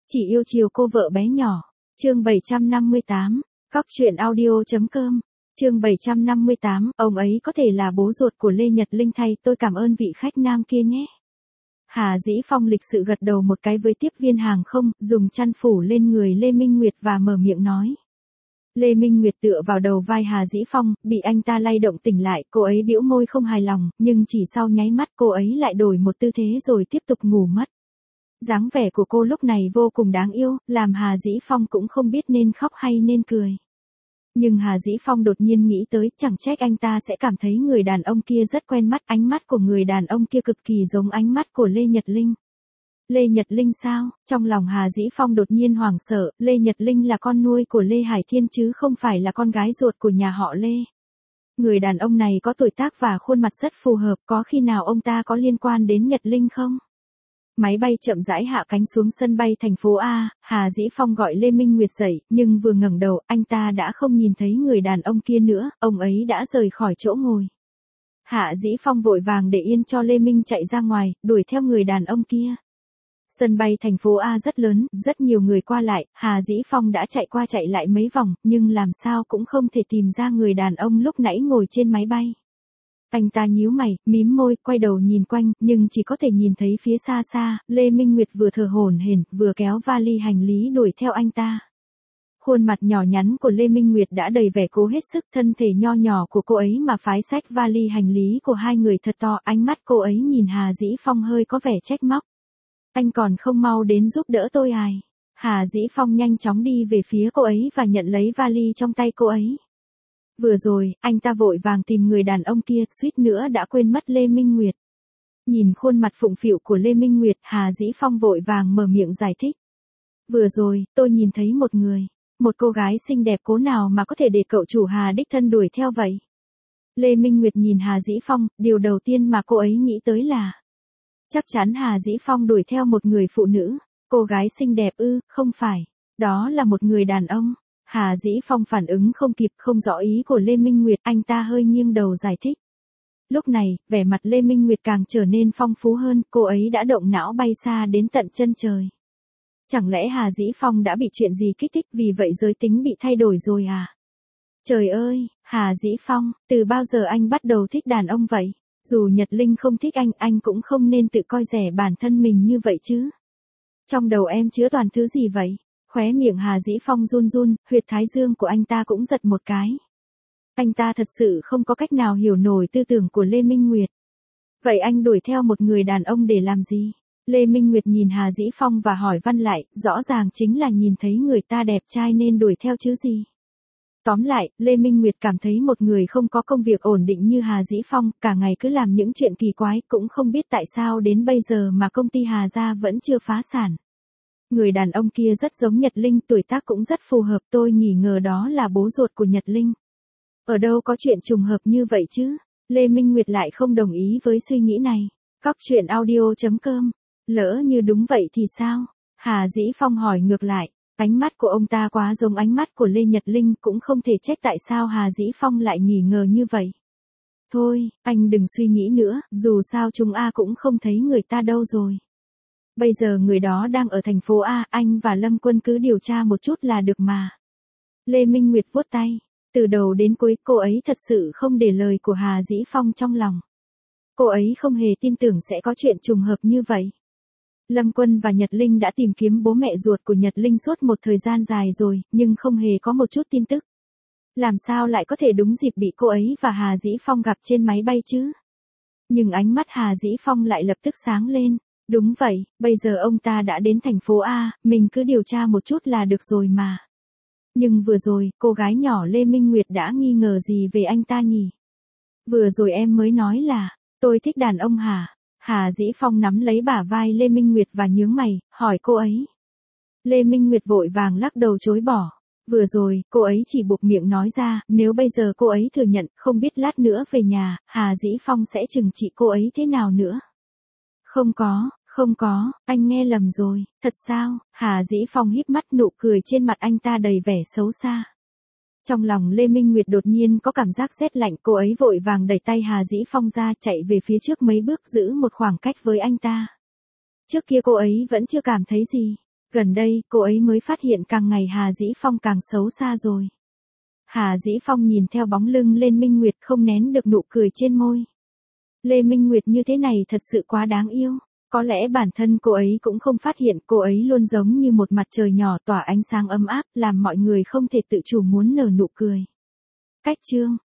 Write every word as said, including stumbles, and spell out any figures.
Chỉ yêu chiều cô vợ bé nhỏ. Chương bảy trăm năm mươi tám. Cóc truyện audio.com. Chương bảy trăm năm mươi tám, ông ấy có thể là bố ruột của Lê Nhật Linh thay, tôi cảm ơn vị khách nam kia nhé. Hà Dĩ Phong lịch sự gật đầu một cái với tiếp viên hàng không, dùng chăn phủ lên người Lê Minh Nguyệt và mở miệng nói. Lê Minh Nguyệt tựa vào đầu vai Hà Dĩ Phong, bị anh ta lay động tỉnh lại, cô ấy bĩu môi không hài lòng, nhưng chỉ sau nháy mắt cô ấy lại đổi một tư thế rồi tiếp tục ngủ mất. Dáng vẻ của cô lúc này vô cùng đáng yêu, làm Hà Dĩ Phong cũng không biết nên khóc hay nên cười. Nhưng Hà Dĩ Phong đột nhiên nghĩ tới, chẳng trách anh ta sẽ cảm thấy người đàn ông kia rất quen mắt, ánh mắt của người đàn ông kia cực kỳ giống ánh mắt của Lê Nhật Linh. Lê Nhật Linh sao? Trong lòng Hà Dĩ Phong đột nhiên hoảng sợ, Lê Nhật Linh là con nuôi của Lê Hải Thiên chứ không phải là con gái ruột của nhà họ Lê. Người đàn ông này có tuổi tác và khuôn mặt rất phù hợp, có khi nào ông ta có liên quan đến Nhật Linh không? Máy bay chậm rãi hạ cánh xuống sân bay thành phố A, Hà Dĩ Phong gọi Lê Minh Nguyệt dậy, nhưng vừa ngẩng đầu, anh ta đã không nhìn thấy người đàn ông kia nữa, ông ấy đã rời khỏi chỗ ngồi. Hạ Dĩ Phong vội vàng để yên cho Lê Minh chạy ra ngoài, đuổi theo người đàn ông kia. Sân bay thành phố A rất lớn, rất nhiều người qua lại, Hà Dĩ Phong đã chạy qua chạy lại mấy vòng, nhưng làm sao cũng không thể tìm ra người đàn ông lúc nãy ngồi trên máy bay. Anh ta nhíu mày, mím môi, quay đầu nhìn quanh, nhưng chỉ có thể nhìn thấy phía xa xa, Lê Minh Nguyệt vừa thở hổn hển, vừa kéo vali hành lý đuổi theo anh ta. Khuôn mặt nhỏ nhắn của Lê Minh Nguyệt đã đầy vẻ cố hết sức, thân thể nho nhỏ của cô ấy mà phái xách vali hành lý của hai người thật to, ánh mắt cô ấy nhìn Hà Dĩ Phong hơi có vẻ trách móc. Anh còn không mau đến giúp đỡ tôi ai? Hà Dĩ Phong nhanh chóng đi về phía cô ấy và nhận lấy vali trong tay cô ấy. Vừa rồi, anh ta vội vàng tìm người đàn ông kia, suýt nữa đã quên mất Lê Minh Nguyệt. Nhìn khuôn mặt phụng phịu của Lê Minh Nguyệt, Hà Dĩ Phong vội vàng mở miệng giải thích. Vừa rồi, tôi nhìn thấy một người, một cô gái xinh đẹp cố nào mà có thể để cậu chủ Hà đích thân đuổi theo vậy? Lê Minh Nguyệt nhìn Hà Dĩ Phong, điều đầu tiên mà cô ấy nghĩ tới là chắc chắn Hà Dĩ Phong đuổi theo một người phụ nữ. Cô gái xinh đẹp ư? Không phải, đó là một người đàn ông. Hà Dĩ Phong phản ứng không kịp, không rõ ý của Lê Minh Nguyệt, anh ta hơi nghiêng đầu giải thích. Lúc này, vẻ mặt Lê Minh Nguyệt càng trở nên phong phú hơn, cô ấy đã động não bay xa đến tận chân trời. Chẳng lẽ Hà Dĩ Phong đã bị chuyện gì kích thích, vì vậy giới tính bị thay đổi rồi à? Trời ơi, Hà Dĩ Phong, từ bao giờ anh bắt đầu thích đàn ông vậy? Dù Nhật Linh không thích anh, anh cũng không nên tự coi rẻ bản thân mình như vậy chứ. Trong đầu em chứa toàn thứ gì vậy? Khóe miệng Hà Dĩ Phong run run, huyệt thái dương của anh ta cũng giật một cái. Anh ta thật sự không có cách nào hiểu nổi tư tưởng của Lê Minh Nguyệt. Vậy anh đuổi theo một người đàn ông để làm gì? Lê Minh Nguyệt nhìn Hà Dĩ Phong và hỏi văn lại, rõ ràng chính là nhìn thấy người ta đẹp trai nên đuổi theo chứ gì. Tóm lại, Lê Minh Nguyệt cảm thấy một người không có công việc ổn định như Hà Dĩ Phong, cả ngày cứ làm những chuyện kỳ quái, cũng không biết tại sao đến bây giờ mà công ty Hà gia vẫn chưa phá sản. Người đàn ông kia rất giống Nhật Linh, tuổi tác cũng rất phù hợp, tôi nghi ngờ đó là bố ruột của Nhật Linh. Ở đâu có chuyện trùng hợp như vậy chứ? Lê Minh Nguyệt lại không đồng ý với suy nghĩ này. Cóc truyện audio.com. Lỡ như đúng vậy thì sao? Hà Dĩ Phong hỏi ngược lại. Ánh mắt của ông ta quá giống ánh mắt của Lê Nhật Linh, cũng không thể trách tại sao Hà Dĩ Phong lại nghi ngờ như vậy. Thôi, anh đừng suy nghĩ nữa, dù sao chúng A cũng không thấy người ta đâu rồi. Bây giờ người đó đang ở thành phố A, anh và Lâm Quân cứ điều tra một chút là được mà. Lê Minh Nguyệt vuốt tay. Từ đầu đến cuối, cô ấy thật sự không để lời của Hà Dĩ Phong trong lòng. Cô ấy không hề tin tưởng sẽ có chuyện trùng hợp như vậy. Lâm Quân và Nhật Linh đã tìm kiếm bố mẹ ruột của Nhật Linh suốt một thời gian dài rồi, nhưng không hề có một chút tin tức. Làm sao lại có thể đúng dịp bị cô ấy và Hà Dĩ Phong gặp trên máy bay chứ? Nhưng ánh mắt Hà Dĩ Phong lại lập tức sáng lên. Đúng vậy, bây giờ ông ta đã đến thành phố A, mình cứ điều tra một chút là được rồi mà. Nhưng vừa rồi, cô gái nhỏ Lê Minh Nguyệt đã nghi ngờ gì về anh ta nhỉ? Vừa rồi em mới nói là, tôi thích đàn ông hả? Hà Dĩ Phong nắm lấy bả vai Lê Minh Nguyệt và nhướng mày, hỏi cô ấy. Lê Minh Nguyệt vội vàng lắc đầu chối bỏ. Vừa rồi, cô ấy chỉ buộc miệng nói ra, nếu bây giờ cô ấy thừa nhận, không biết lát nữa về nhà, Hà Dĩ Phong sẽ trừng trị cô ấy thế nào nữa. Không có, không có, anh nghe lầm rồi, thật sao? Hà Dĩ Phong híp mắt, nụ cười trên mặt anh ta đầy vẻ xấu xa. Trong lòng Lê Minh Nguyệt đột nhiên có cảm giác rét lạnh, cô ấy vội vàng đẩy tay Hà Dĩ Phong ra, chạy về phía trước mấy bước, giữ một khoảng cách với anh ta. Trước kia cô ấy vẫn chưa cảm thấy gì. Gần đây, cô ấy mới phát hiện càng ngày Hà Dĩ Phong càng xấu xa rồi. Hà Dĩ Phong nhìn theo bóng lưng lên Minh Nguyệt không nén được nụ cười trên môi. Lê Minh Nguyệt như thế này thật sự quá đáng yêu. Có lẽ bản thân cô ấy cũng không phát hiện cô ấy luôn giống như một mặt trời nhỏ tỏa ánh sáng ấm áp làm mọi người không thể tự chủ muốn nở nụ cười. Cách chương